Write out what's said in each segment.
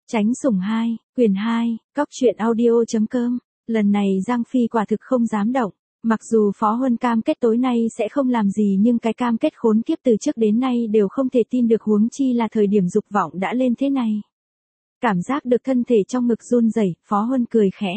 Tránh sủng 2, quyển 2, cóc truyện audio.com. Lần này Giang Phi quả thực không dám động. Mặc dù Phó Huân cam kết tối nay sẽ không làm gì nhưng cái cam kết khốn kiếp từ trước đến nay đều không thể tin được, huống chi là thời điểm dục vọng đã lên thế này. Cảm giác được thân thể trong ngực run rẩy, Phó Huân cười khẽ.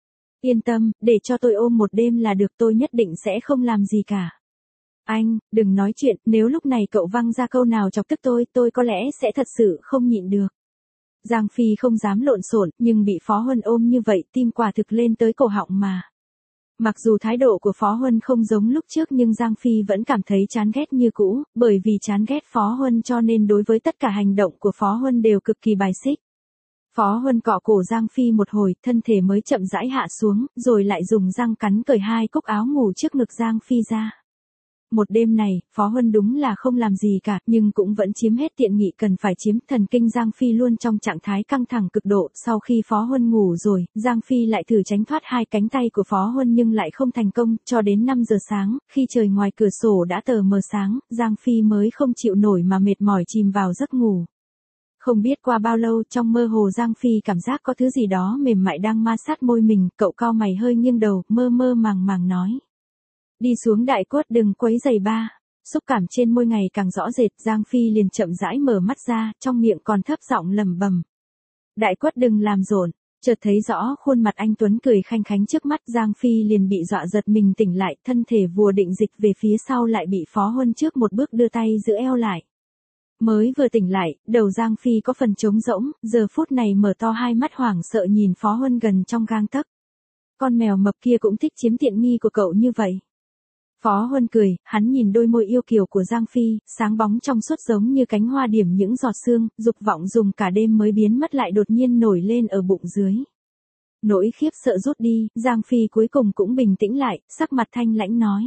Yên tâm, để cho tôi ôm một đêm là được, tôi nhất định sẽ không làm gì cả. Anh, đừng nói chuyện, nếu lúc này cậu văng ra câu nào chọc tức tôi có lẽ sẽ thật sự không nhịn được. Giang Phi không dám lộn xộn, nhưng bị Phó Huân ôm như vậy tim quả thực lên tới cổ họng mà. Mặc dù thái độ của Phó Huân không giống lúc trước nhưng Giang Phi vẫn cảm thấy chán ghét như cũ, bởi vì chán ghét Phó Huân cho nên đối với tất cả hành động của Phó Huân đều cực kỳ bài xích. Phó Huân cọ cổ Giang Phi một hồi, thân thể mới chậm rãi hạ xuống, rồi lại dùng răng cắn cởi hai cúc áo ngủ trước ngực Giang Phi ra. Một đêm này, Phó Huân đúng là không làm gì cả, nhưng cũng vẫn chiếm hết tiện nghị cần phải chiếm. Thần kinh Giang Phi luôn trong trạng thái căng thẳng cực độ. Sau khi Phó Huân ngủ rồi, Giang Phi lại thử tránh thoát hai cánh tay của Phó Huân nhưng lại không thành công. Cho đến 5 giờ sáng, khi trời ngoài cửa sổ đã tờ mờ sáng, Giang Phi mới không chịu nổi mà mệt mỏi chìm vào giấc ngủ. Không biết qua bao lâu, trong mơ hồ Giang Phi cảm giác có thứ gì đó mềm mại đang ma sát môi mình. Cậu cau mày hơi nghiêng đầu, mơ mơ màng màng nói. Đi xuống đại quất, đừng quấy rầy ba. Xúc cảm trên môi ngày càng rõ rệt, Giang Phi liền chậm rãi mở mắt ra, trong miệng còn thấp giọng lẩm bẩm. Đại quất đừng làm rộn. Chợt thấy rõ khuôn mặt anh Tuấn cười khanh khánh trước mắt, Giang Phi liền bị dọa giật mình tỉnh lại, thân thể vùa định dịch về phía sau lại bị Phó Huân trước một bước đưa tay giữ eo lại. Mới vừa tỉnh lại, đầu Giang Phi có phần trống rỗng, giờ phút này mở to hai mắt hoảng sợ nhìn Phó Huân gần trong gang tấc. Con mèo mập kia cũng thích chiếm tiện nghi của cậu như vậy. Phó Huân cười, hắn nhìn đôi môi yêu kiều của Giang Phi, sáng bóng trong suốt giống như cánh hoa điểm những giọt sương, dục vọng dùng cả đêm mới biến mất lại đột nhiên nổi lên ở bụng dưới. Nỗi khiếp sợ rút đi, Giang Phi cuối cùng cũng bình tĩnh lại, sắc mặt thanh lãnh nói.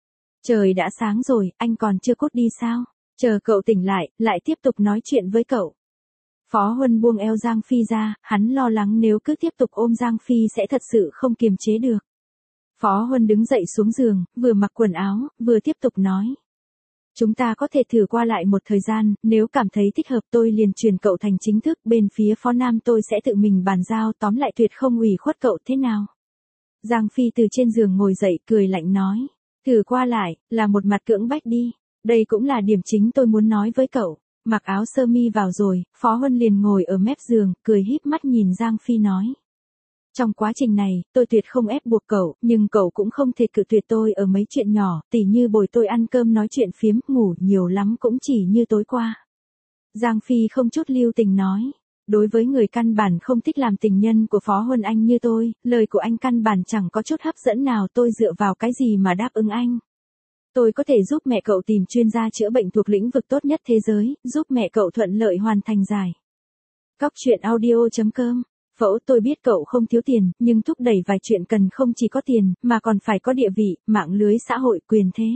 Trời đã sáng rồi, anh còn chưa cút đi sao? Chờ cậu tỉnh lại tiếp tục nói chuyện với cậu. Phó Huân buông eo Giang Phi ra, hắn lo lắng nếu cứ tiếp tục ôm Giang Phi sẽ thật sự không kiềm chế được. Phó Huân đứng dậy xuống giường, vừa mặc quần áo, vừa tiếp tục nói. Chúng ta có thể thử qua lại một thời gian, nếu cảm thấy thích hợp tôi liền truyền cậu thành chính thức, bên phía Phó Nam tôi sẽ tự mình bàn giao, tóm lại tuyệt không ủy khuất cậu thế nào. Giang Phi từ trên giường ngồi dậy cười lạnh nói. Thử qua lại, là một mặt cưỡng bách đi. Đây cũng là điểm chính tôi muốn nói với cậu. Mặc áo sơ mi vào rồi, Phó Huân liền ngồi ở mép giường, cười híp mắt nhìn Giang Phi nói. Trong quá trình này, tôi tuyệt không ép buộc cậu, nhưng cậu cũng không thể cự tuyệt tôi ở mấy chuyện nhỏ, tỉ như bồi tôi ăn cơm nói chuyện phiếm, ngủ nhiều lắm cũng chỉ như tối qua. Giang Phi không chút lưu tình nói. Đối với người căn bản không thích làm tình nhân của Phó Huân Anh như tôi, lời của anh căn bản chẳng có chút hấp dẫn nào, tôi dựa vào cái gì mà đáp ứng anh. Tôi có thể giúp mẹ cậu tìm chuyên gia chữa bệnh thuộc lĩnh vực tốt nhất thế giới, giúp mẹ cậu thuận lợi hoàn thành giải. Cóc truyện audio.com. Phẫu tôi biết cậu không thiếu tiền, nhưng thúc đẩy vài chuyện cần không chỉ có tiền, mà còn phải có địa vị, mạng lưới xã hội, quyền thế.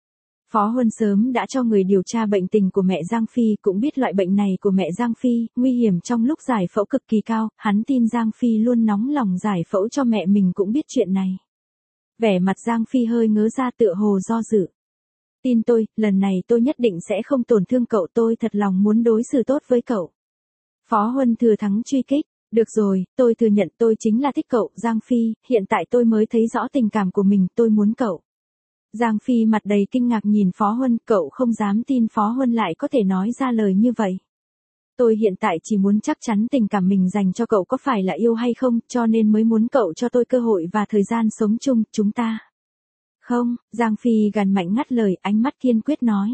Phó Huân sớm đã cho người điều tra bệnh tình của mẹ Giang Phi, cũng biết loại bệnh này của mẹ Giang Phi, nguy hiểm trong lúc giải phẫu cực kỳ cao, hắn tin Giang Phi luôn nóng lòng giải phẫu cho mẹ mình cũng biết chuyện này. Vẻ mặt Giang Phi hơi ngớ ra tựa hồ do dự. Tin tôi, lần này tôi nhất định sẽ không tổn thương cậu, tôi thật lòng muốn đối xử tốt với cậu. Phó Huân thừa thắng truy kích. Được rồi, tôi thừa nhận tôi chính là thích cậu, Giang Phi, hiện tại tôi mới thấy rõ tình cảm của mình, tôi muốn cậu. Giang Phi mặt đầy kinh ngạc nhìn Phó Huân, cậu không dám tin Phó Huân lại có thể nói ra lời như vậy. Tôi hiện tại chỉ muốn chắc chắn tình cảm mình dành cho cậu có phải là yêu hay không, cho nên mới muốn cậu cho tôi cơ hội và thời gian sống chung, chúng ta. Không, Giang Phi gằn mạnh ngắt lời, ánh mắt kiên quyết nói.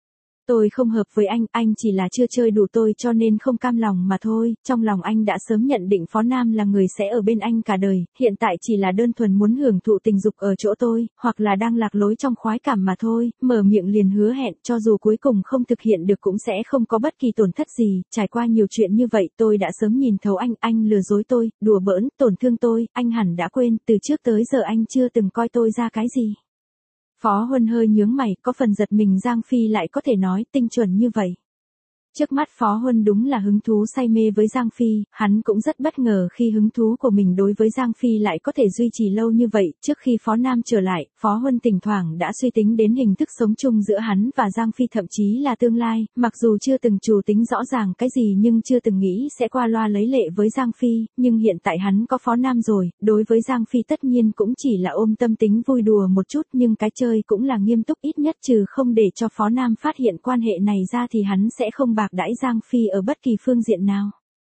Tôi không hợp với anh chỉ là chưa chơi đủ tôi cho nên không cam lòng mà thôi, trong lòng anh đã sớm nhận định Phó Nam là người sẽ ở bên anh cả đời, hiện tại chỉ là đơn thuần muốn hưởng thụ tình dục ở chỗ tôi, hoặc là đang lạc lối trong khoái cảm mà thôi, mở miệng liền hứa hẹn, cho dù cuối cùng không thực hiện được cũng sẽ không có bất kỳ tổn thất gì, trải qua nhiều chuyện như vậy tôi đã sớm nhìn thấu anh lừa dối tôi, đùa bỡn, tổn thương tôi, anh hẳn đã quên, từ trước tới giờ anh chưa từng coi tôi ra cái gì. Phó Huân hơi nhướng mày, có phần giật mình Giang Phi lại có thể nói tinh chuẩn như vậy. Trước mắt Phó Huân đúng là hứng thú say mê với Giang Phi, hắn cũng rất bất ngờ khi hứng thú của mình đối với Giang Phi lại có thể duy trì lâu như vậy. Trước khi Phó Nam trở lại, Phó Huân thỉnh thoảng đã suy tính đến hình thức sống chung giữa hắn và Giang Phi, thậm chí là tương lai, mặc dù chưa từng chủ tính rõ ràng cái gì nhưng chưa từng nghĩ sẽ qua loa lấy lệ với Giang Phi, nhưng hiện tại hắn có Phó Nam rồi, đối với Giang Phi tất nhiên cũng chỉ là ôm tâm tính vui đùa một chút, nhưng cái chơi cũng là nghiêm túc, ít nhất trừ không để cho Phó Nam phát hiện quan hệ này ra thì hắn sẽ không bạc đãi Giang Phi ở bất kỳ phương diện nào.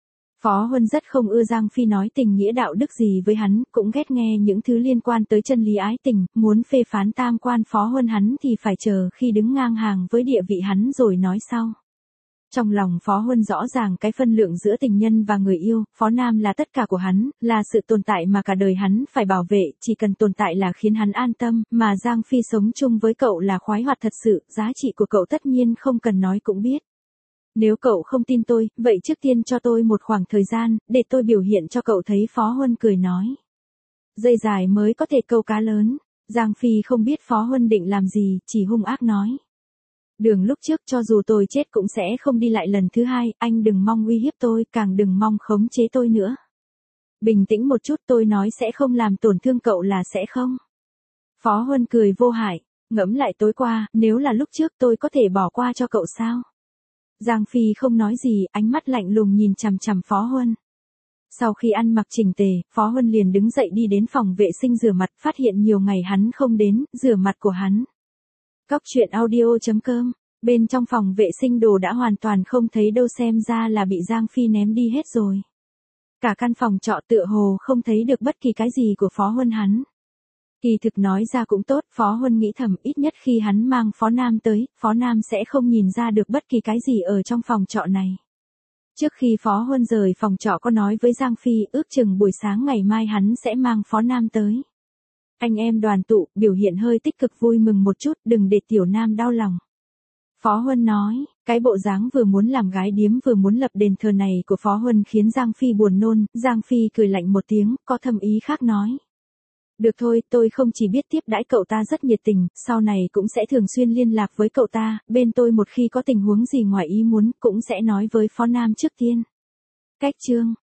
Phó Huân rất không ưa Giang Phi nói tình nghĩa đạo đức gì với hắn, cũng ghét nghe những thứ liên quan tới chân lý ái tình, muốn phê phán tam quan Phó Huân hắn thì phải chờ khi đứng ngang hàng với địa vị hắn rồi nói sau. Trong lòng Phó Huân rõ ràng cái phân lượng giữa tình nhân và người yêu, Phó Nam là tất cả của hắn, là sự tồn tại mà cả đời hắn phải bảo vệ, chỉ cần tồn tại là khiến hắn an tâm, mà Giang Phi sống chung với cậu là khoái hoạt thật sự, giá trị của cậu tất nhiên không cần nói cũng biết. Nếu cậu không tin tôi, vậy trước tiên cho tôi một khoảng thời gian, để tôi biểu hiện cho cậu thấy. Phó Huân cười nói. Dây dài mới có thể câu cá lớn. Giang Phi không biết Phó Huân định làm gì, chỉ hung ác nói. Đường lúc trước cho dù tôi chết cũng sẽ không đi lại lần thứ hai, anh đừng mong uy hiếp tôi, càng đừng mong khống chế tôi nữa. Bình tĩnh một chút, tôi nói sẽ không làm tổn thương cậu là sẽ không. Phó Huân cười vô hại, ngẫm lại tối qua, nếu là lúc trước tôi có thể bỏ qua cho cậu sao? Giang Phi không nói gì, ánh mắt lạnh lùng nhìn chằm chằm Phó Huân. Sau khi ăn mặc chỉnh tề, Phó Huân liền đứng dậy đi đến phòng vệ sinh rửa mặt, phát hiện nhiều ngày hắn không đến, rửa mặt của hắn. Cóc truyện audio.com, bên trong phòng vệ sinh đồ đã hoàn toàn không thấy đâu, xem ra là bị Giang Phi ném đi hết rồi. Cả căn phòng trọ tựa hồ không thấy được bất kỳ cái gì của Phó Huân hắn. Kỳ thực nói ra cũng tốt, Phó Huân nghĩ thầm, ít nhất khi hắn mang Phó Nam tới, Phó Nam sẽ không nhìn ra được bất kỳ cái gì ở trong phòng trọ này. Trước khi Phó Huân rời phòng trọ có nói với Giang Phi, ước chừng buổi sáng ngày mai hắn sẽ mang Phó Nam tới. Anh em đoàn tụ, biểu hiện hơi tích cực vui mừng một chút, đừng để Tiểu Nam đau lòng. Phó Huân nói, cái bộ dáng vừa muốn làm gái điếm vừa muốn lập đền thờ này của Phó Huân khiến Giang Phi buồn nôn. Giang Phi cười lạnh một tiếng, có thâm ý khác nói. Được thôi, tôi không chỉ biết tiếp đãi cậu ta rất nhiệt tình, sau này cũng sẽ thường xuyên liên lạc với cậu ta, bên tôi một khi có tình huống gì ngoài ý muốn cũng sẽ nói với Phó Nam trước tiên. Cách chương